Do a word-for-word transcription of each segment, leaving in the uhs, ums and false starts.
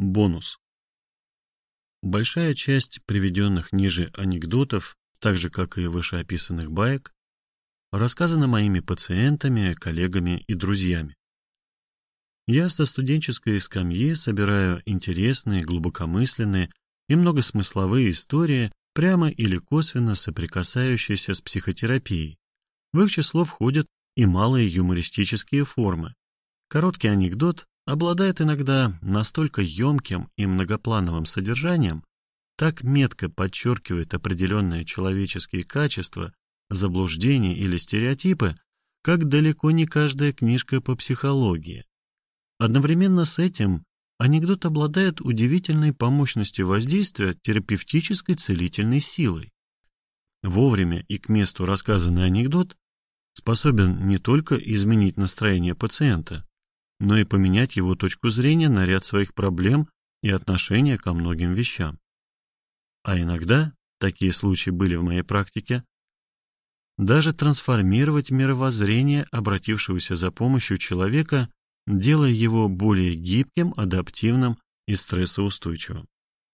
Бонус. Большая часть приведенных ниже анекдотов, так же как и вышеописанных баек, рассказана моими пациентами, коллегами и друзьями. Я со студенческой скамьи собираю интересные, глубокомысленные и многосмысловые истории, прямо или косвенно соприкасающиеся с психотерапией. В их число входят и малые юмористические формы. Короткий анекдот обладает иногда настолько емким и многоплановым содержанием, так метко подчеркивает определенные человеческие качества, заблуждения или стереотипы, как далеко не каждая книжка по психологии. Одновременно с этим анекдот обладает удивительной по мощности воздействия терапевтической целительной силой. Вовремя и к месту рассказанный анекдот способен не только изменить настроение пациента, но и поменять его точку зрения на ряд своих проблем и отношение ко многим вещам. А иногда, такие случаи были в моей практике, даже трансформировать мировоззрение обратившегося за помощью человека, делая его более гибким, адаптивным и стрессоустойчивым.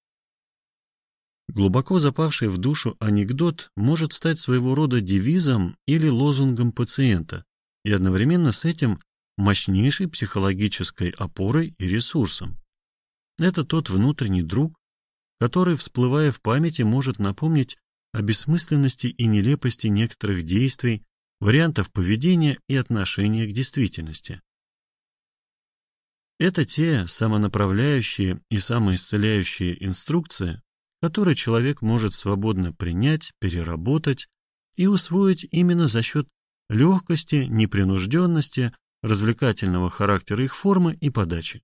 Глубоко запавший в душу анекдот может стать своего рода девизом или лозунгом пациента и одновременно с этим мощнейшей психологической опорой и ресурсом. Это тот внутренний друг, который, всплывая в памяти, может напомнить о бессмысленности и нелепости некоторых действий, вариантов поведения и отношения к действительности. Это те самонаправляющие и самоисцеляющие инструкции, которые человек может свободно принять, переработать и усвоить именно за счет легкости, непринужденности, развлекательного характера их формы и подачи.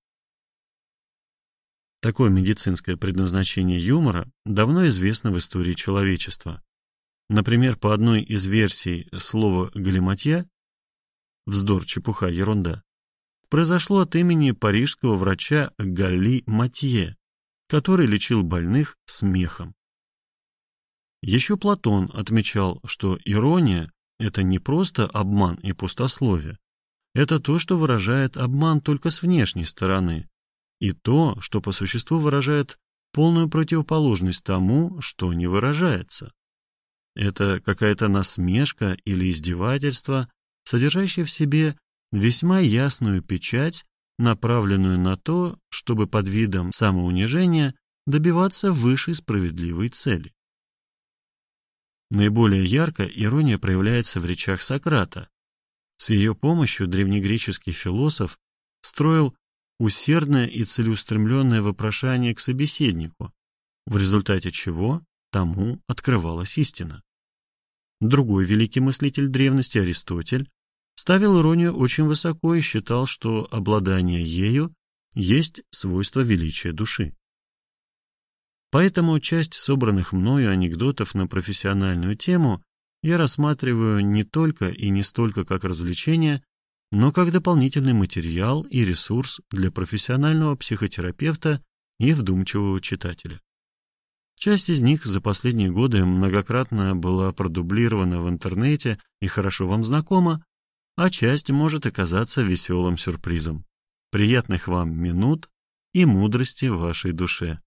Такое медицинское предназначение юмора давно известно в истории человечества. Например, по одной из версий слово «галиматья» — вздор, чепуха, ерунда — произошло от имени парижского врача Галли Матье, который лечил больных смехом. Еще Платон отмечал, что ирония — это не просто обман и пустословие, это то, что выражает обман только с внешней стороны, и то, что по существу выражает полную противоположность тому, что не выражается. Это какая-то насмешка или издевательство, содержащее в себе весьма ясную печать, направленную на то, чтобы под видом самоунижения добиваться высшей справедливой цели. Наиболее ярко ирония проявляется в речах Сократа. С ее помощью древнегреческий философ строил усердное и целеустремленное вопрошание к собеседнику, в результате чего тому открывалась истина. Другой великий мыслитель древности, Аристотель, ставил иронию очень высоко и считал, что обладание ею есть свойство величия души. Поэтому часть собранных мною анекдотов на профессиональную тему я рассматриваю не только и не столько как развлечение, но как дополнительный материал и ресурс для профессионального психотерапевта и вдумчивого читателя. Часть из них за последние годы многократно была продублирована в интернете и хорошо вам знакома, а часть может оказаться веселым сюрпризом. Приятных вам минут и мудрости в вашей душе.